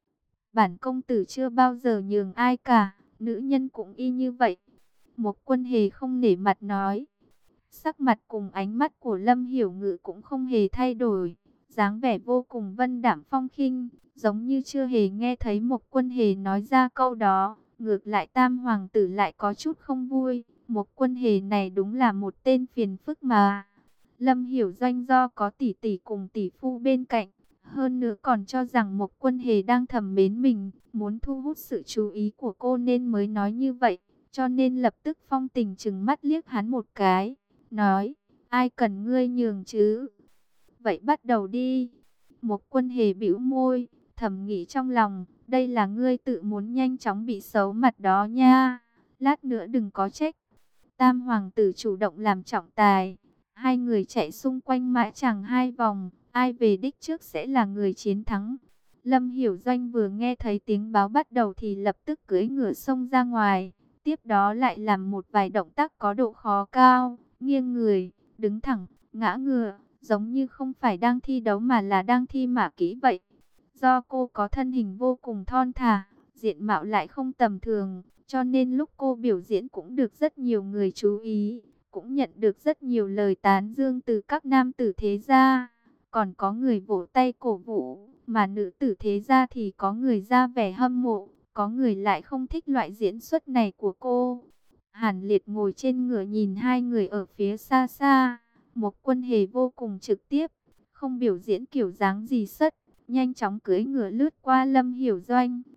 Bản công tử chưa bao giờ nhường ai cả, nữ nhân cũng y như vậy. Một Quân Hề không nể mặt nói. Sắc mặt cùng ánh mắt của Lâm Hiểu Ngữ cũng không hề thay đổi, dáng vẻ vô cùng vân đạm phong khinh, giống như chưa hề nghe thấy một Quân Hề nói ra câu đó. Ngược lại Tam hoàng tử lại có chút không vui, một Quân Hề này đúng là một tên phiền phức mà. Lâm Hiểu Doanh do có tỷ tỷ cùng tỷ phu bên cạnh, hơn nữa còn cho rằng một Quân Hề đang thầm mến mình, muốn thu hút sự chú ý của cô nên mới nói như vậy, cho nên lập tức phong tình trừng mắt liếc hắn một cái, nói, ai cần ngươi nhường chứ? Vậy bắt đầu đi. Một Quân Hề bĩu môi, thầm nghĩ trong lòng, đây là ngươi tự muốn nhanh chóng bị xấu mặt đó nha, lát nữa đừng có trách. Tam hoàng tử chủ động làm trọng tài, hai người chạy xung quanh mã chàng hai vòng, ai về đích trước sẽ là người chiến thắng. Lâm Hiểu Doanh vừa nghe thấy tiếng báo bắt đầu thì lập tức cưỡi ngựa xông ra ngoài, tiếp đó lại làm một vài động tác có độ khó cao, nghiêng người, đứng thẳng, ngã ngựa, giống như không phải đang thi đấu mà là đang thi mã kỹ vậy. Do cô có thân hình vô cùng thon thả, diện mạo lại không tầm thường, cho nên lúc cô biểu diễn cũng được rất nhiều người chú ý, cũng nhận được rất nhiều lời tán dương từ các nam tử thế gia. Còn có người vỗ tay cổ vũ, mà nữ tử thế gia thì có người ra vẻ hâm mộ, có người lại không thích loại diễn xuất này của cô. Hàn Liệt ngồi trên ngựa nhìn hai người ở phía xa xa, một Quân Hề vô cùng trực tiếp, không biểu diễn kiểu dáng gì sất, nhanh chóng cưỡi ngựa lướt qua Lâm Hiểu Doanh,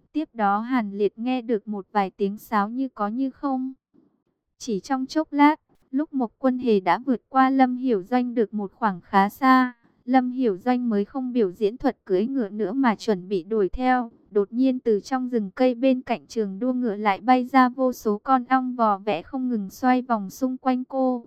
Tiếp đó Hàn Liệt nghe được một vài tiếng sáo như có như không. Chỉ trong chốc lát, lúc Mộc Quân Hề đã vượt qua Lâm Hiểu Doanh được một khoảng khá xa, Lâm Hiểu Doanh mới không biểu diễn thuật cưỡi ngựa nữa mà chuẩn bị đuổi theo. Đột nhiên từ trong rừng cây bên cạnh trường đua ngựa lại bay ra vô số con ong vò vẽ không ngừng xoay vòng xung quanh cô.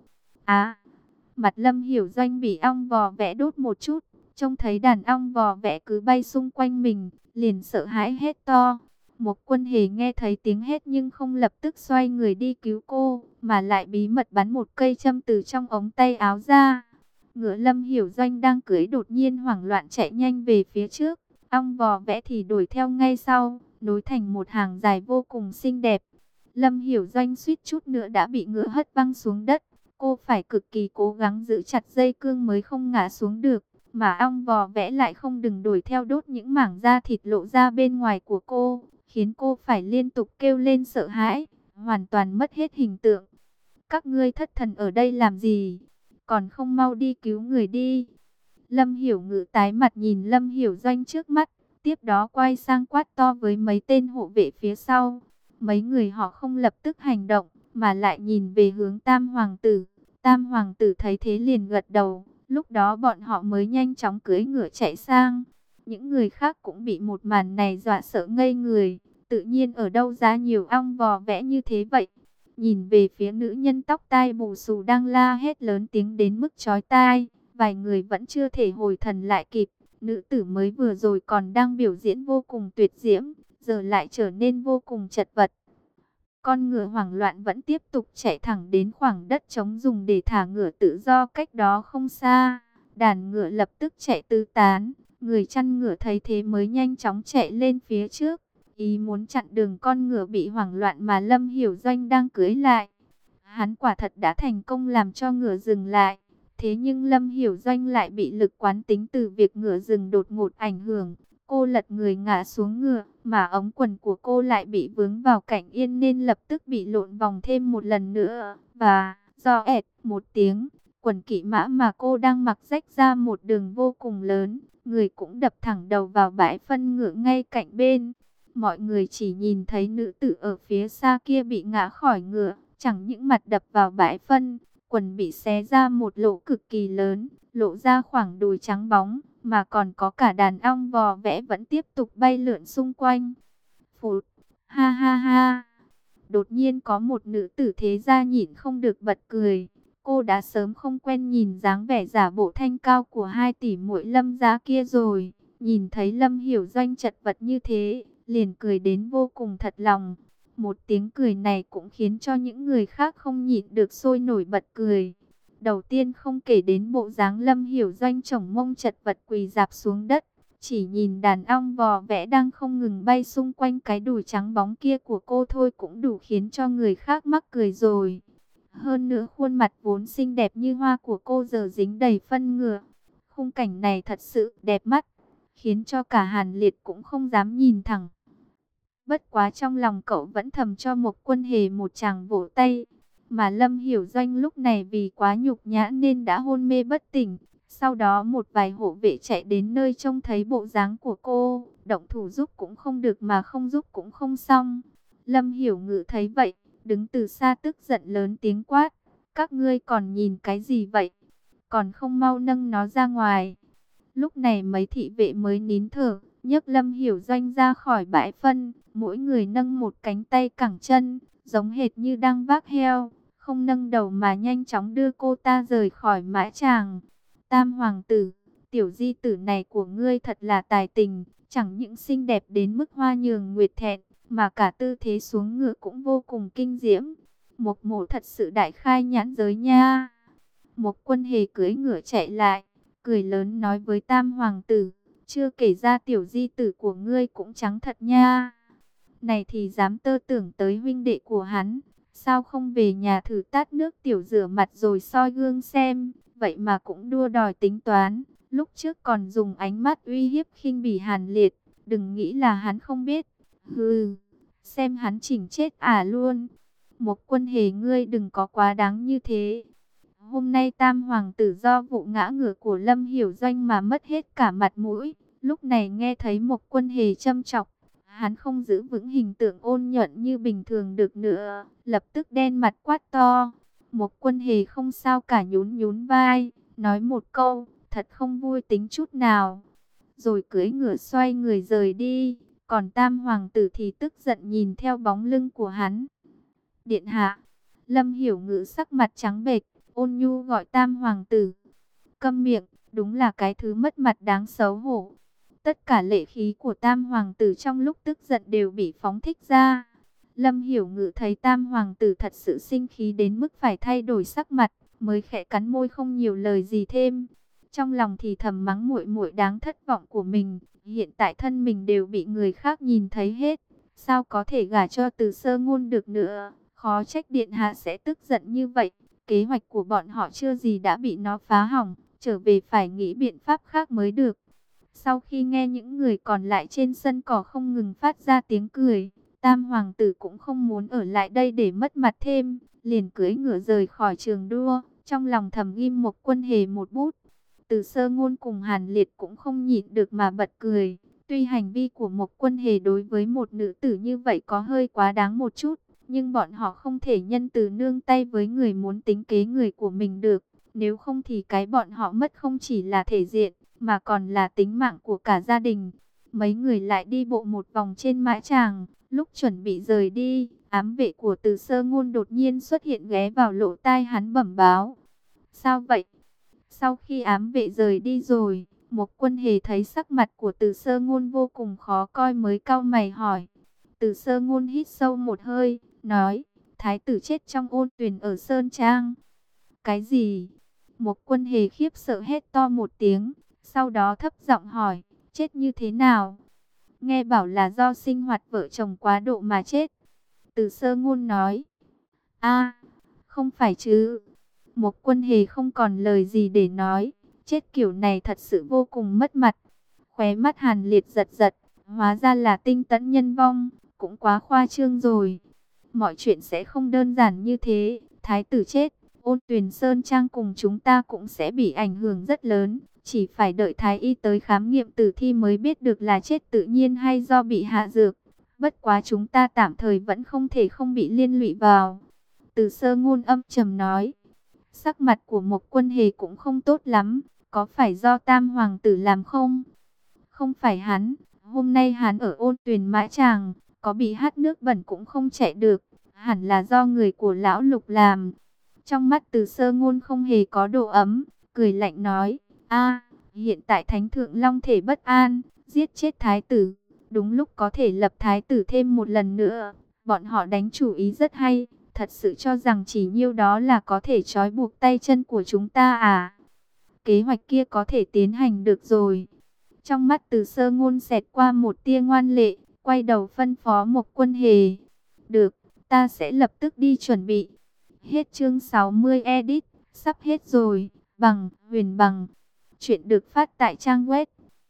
Mặt Lâm Hiểu Doanh bị ong vò vẽ đốt một chút, trông thấy đàn ong vò vẽ cứ bay xung quanh mình, liền sợ hãi hét to. Mộc Quân Hề nghe thấy tiếng hét nhưng không lập tức xoay người đi cứu cô, mà lại bí mật bắn một cây châm từ trong ống tay áo ra. Ngựa Lâm Hiểu Doanh đang cưỡi đột nhiên hoảng loạn chạy nhanh về phía trước, ong vò vẽ thì đuổi theo ngay sau, nối thành một hàng dài vô cùng xinh đẹp. Lâm Hiểu Doanh suýt chút nữa đã bị ngựa hất văng xuống đất. Cô phải cực kỳ cố gắng giữ chặt dây cương mới không ngã xuống được, mà ong vò vẽ lại không đừng đuổi theo đốt những mảng da thịt lộ ra bên ngoài của cô, khiến cô phải liên tục kêu lên sợ hãi, hoàn toàn mất hết hình tượng. Các ngươi thất thần ở đây làm gì? Còn không mau đi cứu người đi. Lâm Hiểu Ngự tái mặt nhìn Lâm Hiểu Doanh trước mắt, tiếp đó quay sang quát to với mấy tên hộ vệ phía sau. Mấy người họ không lập tức hành động, mà lại nhìn về hướng Tam Hoàng tử. Tam Hoàng tử thấy thế liền gật đầu, lúc đó bọn họ mới nhanh chóng cưỡi ngựa chạy sang. Những người khác cũng bị một màn này dọa sợ ngây người, tự nhiên ở đâu ra nhiều ong vò vẽ như thế vậy. Nhìn về phía nữ nhân tóc tai bù xù đang la hét lớn tiếng đến mức chói tai, vài người vẫn chưa thể hồi thần lại kịp. Nữ tử mới vừa rồi còn đang biểu diễn vô cùng tuyệt diễm, giờ lại trở nên vô cùng chật vật. Con ngựa hoảng loạn vẫn tiếp tục chạy thẳng đến khoảng đất trống dùng để thả ngựa tự do cách đó không xa. Đàn ngựa lập tức chạy tứ tán, người chăn ngựa thấy thế mới nhanh chóng chạy lên phía trước, ý muốn chặn đường con ngựa bị hoảng loạn mà Lâm Hiểu Doanh đang cưỡi lại. Hắn quả thật đã thành công làm cho ngựa dừng lại. Thế nhưng Lâm Hiểu Doanh lại bị lực quán tính từ việc ngựa dừng đột ngột ảnh hưởng. Cô lật người ngã xuống ngựa, mà ống quần của cô lại bị vướng vào cạnh yên nên lập tức bị lộn vòng thêm một lần nữa. Và do ẹt một tiếng, quần kỵ mã mà cô đang mặc rách ra một đường vô cùng lớn. Người cũng đập thẳng đầu vào bãi phân ngựa ngay cạnh bên. Mọi người chỉ nhìn thấy nữ tử ở phía xa kia bị ngã khỏi ngựa, chẳng những mặt đập vào bãi phân, quần bị xé ra một lỗ cực kỳ lớn, lộ ra khoảng đùi trắng bóng, mà còn có cả đàn ong vò vẽ vẫn tiếp tục bay lượn xung quanh. Phụt, ha ha ha. Đột nhiên có một nữ tử thế gia nhịn không được bật cười. Cô đã sớm không quen nhìn dáng vẻ giả bộ thanh cao của hai tỷ muội Lâm gia kia rồi. Nhìn thấy Lâm Hiểu Doanh chật vật như thế, liền cười đến vô cùng thật lòng. Một tiếng cười này cũng khiến cho những người khác không nhịn được sôi nổi bật cười. Đầu tiên không kể đến bộ dáng Lâm Hiểu Doanh chổng mông chật vật quỳ rạp xuống đất. Chỉ nhìn đàn ong vò vẽ đang không ngừng bay xung quanh cái đùi trắng bóng kia của cô thôi cũng đủ khiến cho người khác mắc cười rồi. Hơn nữa khuôn mặt vốn xinh đẹp như hoa của cô giờ dính đầy phân ngựa. Khung cảnh này thật sự đẹp mắt, khiến cho cả Hàn Liệt cũng không dám nhìn thẳng. Bất quá trong lòng cậu vẫn thầm cho Mộc Quân Hề một tràng vỗ tay. Mà Lâm Hiểu Doanh lúc này vì quá nhục nhã nên đã hôn mê bất tỉnh. Sau đó một vài hộ vệ chạy đến nơi trông thấy bộ dáng của cô. Động thủ giúp cũng không được mà không giúp cũng không xong. Lâm Hiểu Ngự thấy vậy, đứng từ xa tức giận lớn tiếng quát. Các ngươi còn nhìn cái gì vậy? Còn không mau nâng nó ra ngoài. Lúc này mấy thị vệ mới nín thở, nhấc Lâm Hiểu Doanh ra khỏi bãi phân. Mỗi người nâng một cánh tay cẳng chân, giống hệt như đang vác heo. Không nâng đầu mà nhanh chóng đưa cô ta rời khỏi mã tràng. Tam Hoàng tử, tiểu di tử này của ngươi thật là tài tình. Chẳng những xinh đẹp đến mức hoa nhường nguyệt thẹn, mà cả tư thế xuống ngựa cũng vô cùng kinh diễm. Mộc mộ thật sự đại khai nhãn giới nha. Mộc Quân Hề cưỡi ngựa chạy lại, cười lớn nói với Tam Hoàng tử. Chưa kể ra tiểu di tử của ngươi cũng trắng thật nha. Này thì dám tơ tưởng tới huynh đệ của hắn. Sao không về nhà thử tát nước tiểu rửa mặt rồi soi gương xem. Vậy mà cũng đua đòi tính toán. Lúc trước còn dùng ánh mắt uy hiếp khinh bỉ Hàn Liệt. Đừng nghĩ là hắn không biết. Hừ, xem hắn chỉnh chết luôn. Mộc Quân Hề ngươi đừng có quá đáng như thế. Hôm nay Tam Hoàng tử do vụ ngã ngựa của Lâm Hiểu Doanh mà mất hết cả mặt mũi. Lúc này nghe thấy Mộc Quân Hề châm chọc, Hắn không giữ vững hình tượng ôn nhuận như bình thường được nữa, lập tức đen mặt quát to. Một Quân Hề không sao cả, nhún nhún vai, nói một câu, thật không vui tính chút nào. Rồi cưỡi ngựa xoay người rời đi, còn Tam Hoàng tử thì tức giận nhìn theo bóng lưng của hắn. Điện hạ, Lâm Hiểu Ngữ sắc mặt trắng bệch, ôn nhu gọi Tam Hoàng tử. Câm miệng, đúng là cái thứ mất mặt đáng xấu hổ. Tất cả lệ khí của Tam Hoàng tử trong lúc tức giận đều bị phóng thích ra. Lâm Hiểu Ngữ thấy Tam Hoàng tử thật sự sinh khí đến mức phải thay đổi sắc mặt, mới khẽ cắn môi không nhiều lời gì thêm. Trong lòng thì thầm mắng muội muội đáng thất vọng của mình, hiện tại thân mình đều bị người khác nhìn thấy hết, sao có thể gả cho Từ Sơ Ngôn được nữa, khó trách điện hạ sẽ tức giận như vậy. Kế hoạch của bọn họ chưa gì đã bị nó phá hỏng, trở về phải nghĩ biện pháp khác mới được. Sau khi nghe những người còn lại trên sân cỏ không ngừng phát ra tiếng cười, Tam Hoàng tử cũng không muốn ở lại đây để mất mặt thêm, liền cưỡi ngựa rời khỏi trường đua, trong lòng thầm ghim Một Quân Hề một bút. Từ Sơ Ngôn cùng Hàn Liệt cũng không nhịn được mà bật cười, tuy hành vi của Một Quân Hề đối với một nữ tử như vậy có hơi quá đáng một chút, nhưng bọn họ không thể nhân từ nương tay với người muốn tính kế người của mình được, nếu không thì cái bọn họ mất không chỉ là thể diện, mà còn là tính mạng của cả gia đình. Mấy người lại đi bộ một vòng trên mã tràng, lúc chuẩn bị rời đi, ám vệ của Từ Sơ Ngôn đột nhiên xuất hiện ghé vào lỗ tai hắn bẩm báo. Sao vậy? Sau khi ám vệ rời đi rồi, Một Quân Hề thấy sắc mặt của Từ Sơ Ngôn vô cùng khó coi mới cau mày hỏi. Từ Sơ Ngôn hít sâu một hơi, nói, thái tử chết trong ôn tuyền ở Sơn Trang. Cái gì? Một Quân Hề khiếp sợ hét to một tiếng, sau đó thấp giọng hỏi, chết như thế nào? Nghe bảo là do sinh hoạt vợ chồng quá độ mà chết. Từ Sơ Ngôn nói, a, không phải chứ. Một Quân Hề không còn lời gì để nói, chết kiểu này thật sự vô cùng mất mặt. Khóe mắt Hàn Liệt giật giật, hóa ra là tinh tấn nhân vong, cũng quá khoa trương rồi. Mọi chuyện sẽ không đơn giản như thế, thái tử chết, ôn tuyền Sơn Trang cùng chúng ta cũng sẽ bị ảnh hưởng rất lớn. Chỉ phải đợi thái y tới khám nghiệm tử thi mới biết được là chết tự nhiên hay do bị hạ dược. Bất quá chúng ta tạm thời vẫn không thể không bị liên lụy vào. Từ Sơ Ngôn âm trầm nói. Sắc mặt của Một Quân Hề cũng không tốt lắm, có phải do Tam Hoàng tử làm không? Không phải hắn, hôm nay hắn ở ôn tuyền mã tràng, có bị hát nước bẩn cũng không chạy được, hẳn là do người của lão Lục làm. Trong mắt Từ Sơ Ngôn không hề có độ ấm, cười lạnh nói, a, hiện tại Thánh Thượng Long thể bất an, giết chết thái tử, đúng lúc có thể lập thái tử thêm một lần nữa, bọn họ đánh chủ ý rất hay. Thật sự cho rằng chỉ nhiêu đó là có thể trói buộc tay chân của chúng ta à? Kế hoạch kia có thể tiến hành được rồi. Trong mắt Từ Sơ Ngôn xẹt qua một tia ngoan lệ, quay đầu phân phó Một Quân Hề. Được, ta sẽ lập tức đi chuẩn bị. Hết chương 60 edit, sắp hết rồi. Bằng, Huyền Bằng. Chuyện được phát tại trang web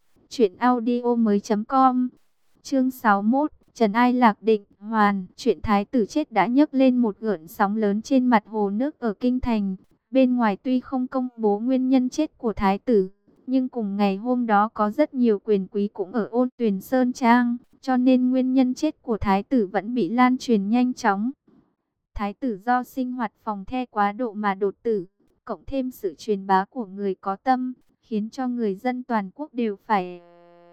truyệnaudiomoi.com. Chương 61. Trần Ai Lạc Định, Hoàn, chuyện thái tử chết đã nhấc lên một gợn sóng lớn trên mặt hồ nước ở kinh thành. Bên ngoài tuy không công bố nguyên nhân chết của thái tử, nhưng cùng ngày hôm đó có rất nhiều quyền quý cũng ở ôn tuyền Sơn Trang, cho nên nguyên nhân chết của thái tử vẫn bị lan truyền nhanh chóng. Thái tử do sinh hoạt phòng the quá độ mà đột tử, cộng thêm sự truyền bá của người có tâm, khiến cho người dân toàn quốc đều phải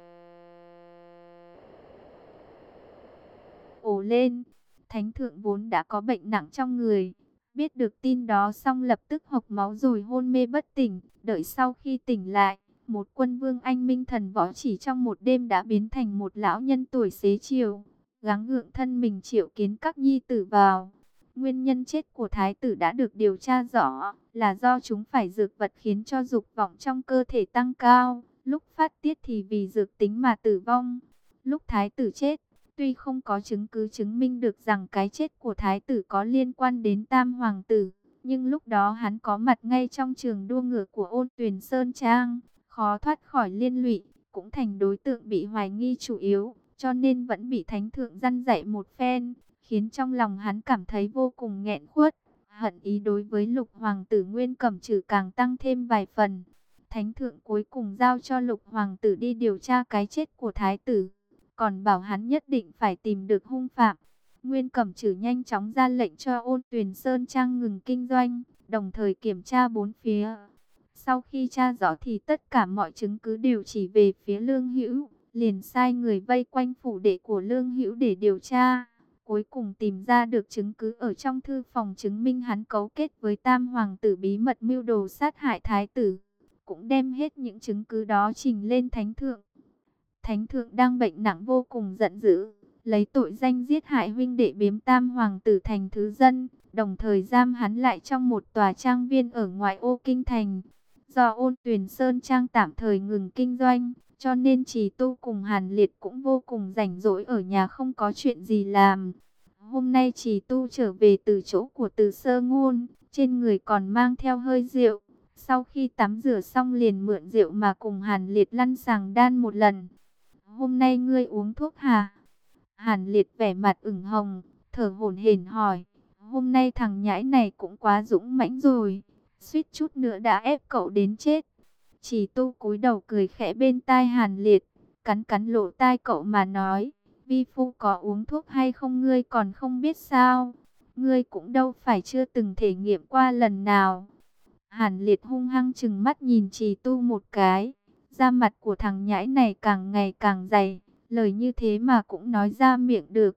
ồ lên. Thánh thượng vốn đã có bệnh nặng trong người, biết được tin đó xong lập tức hộc máu rồi hôn mê bất tỉnh. Đợi sau khi tỉnh lại, một quân vương anh minh thần võ chỉ trong một đêm đã biến thành một lão nhân tuổi xế chiều, gắng gượng thân mình triệu kiến các nhi tử vào. Nguyên nhân chết của thái tử đã được điều tra rõ, là do chúng phải dược vật khiến cho dục vọng trong cơ thể tăng cao, lúc phát tiết thì vì dược tính mà tử vong. Lúc thái tử chết, tuy không có chứng cứ chứng minh được rằng cái chết của thái tử có liên quan đến Tam Hoàng tử, nhưng lúc đó hắn có mặt ngay trong trường đua ngựa của ôn tuyền Sơn Trang, khó thoát khỏi liên lụy, cũng thành đối tượng bị hoài nghi chủ yếu, cho nên vẫn bị thánh thượng răn dạy một phen, khiến trong lòng hắn cảm thấy vô cùng nghẹn khuất. Hận ý đối với Lục Hoàng tử Nguyên Cẩm Trừ càng tăng thêm vài phần. Thánh thượng cuối cùng giao cho Lục Hoàng tử đi điều tra cái chết của thái tử. còn bảo hắn nhất định phải tìm được hung phạm. Nguyên Cẩm Trử nhanh chóng ra lệnh cho Ôn Tuyền Sơn Trang ngừng kinh doanh, đồng thời kiểm tra bốn phía. Sau khi tra rõ thì tất cả mọi chứng cứ đều chỉ về phía Lương Hữu, liền sai người vây quanh phủ đệ của Lương Hữu để điều tra. Cuối cùng tìm ra được chứng cứ ở trong thư phòng chứng minh hắn cấu kết với Tam hoàng tử bí mật mưu đồ sát hại thái tử. Cũng đem hết những chứng cứ đó trình lên thánh thượng. Thánh thượng đang bệnh nặng vô cùng giận dữ, lấy tội danh giết hại huynh đệ biếm Tam hoàng tử thành thứ dân, đồng thời giam hắn lại trong một tòa trang viên ở ngoại ô kinh thành. Do Ôn Tuyền Sơn Trang tạm thời ngừng kinh doanh, cho nên Trì Tu cùng Hàn Liệt cũng vô cùng rảnh rỗi ở nhà không có chuyện gì làm. Hôm nay Trì Tu trở về từ chỗ của Từ Sơ Ngôn, trên người còn mang theo hơi rượu. Sau khi tắm rửa xong liền mượn rượu mà cùng Hàn Liệt lăn sàng đan một lần. Hôm nay ngươi uống thuốc hả? Hàn Liệt vẻ mặt ửng hồng, thở hổn hển hỏi. Hôm nay thằng nhãi này cũng quá dũng mãnh rồi, suýt chút nữa đã ép cậu đến chết. Chỉ Tu cúi đầu cười khẽ bên tai Hàn Liệt, cắn cắn lỗ tai cậu mà nói. Vi phu có uống thuốc hay không ngươi còn không biết sao? Ngươi cũng đâu phải chưa từng thể nghiệm qua lần nào. Hàn Liệt hung hăng trừng mắt nhìn Trì Tu một cái. Da mặt của thằng nhãi này càng ngày càng dày, lời như thế mà cũng nói ra miệng được.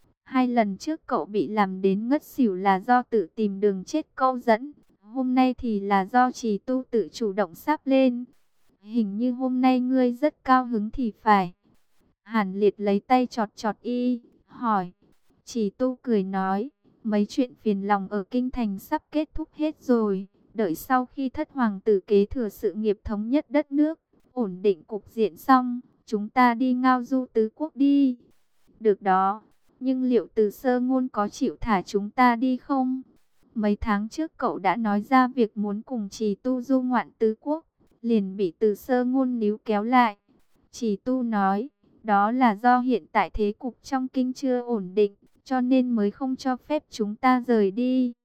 2 lần trước cậu bị làm đến ngất xỉu là do tự tìm đường chết câu dẫn. Hôm nay thì là do Trì Tu tự chủ động sắp lên. Hình như hôm nay ngươi rất cao hứng thì phải. Hàn Liệt lấy tay chọt chọt y, hỏi. Trì Tu cười nói, mấy chuyện phiền lòng ở kinh thành sắp kết thúc hết rồi. Đợi sau khi thất hoàng tử kế thừa sự nghiệp thống nhất đất nước, ổn định cục diện xong, chúng ta đi ngao du tứ quốc đi. Được đó, nhưng liệu Từ Sơ Ngôn có chịu thả chúng ta đi không? Mấy tháng trước cậu đã nói ra việc muốn cùng Trì Tu du ngoạn tứ quốc, liền bị Từ Sơ Ngôn níu kéo lại. Trì Tu nói, đó là do hiện tại thế cục trong kinh chưa ổn định, cho nên mới không cho phép chúng ta rời đi.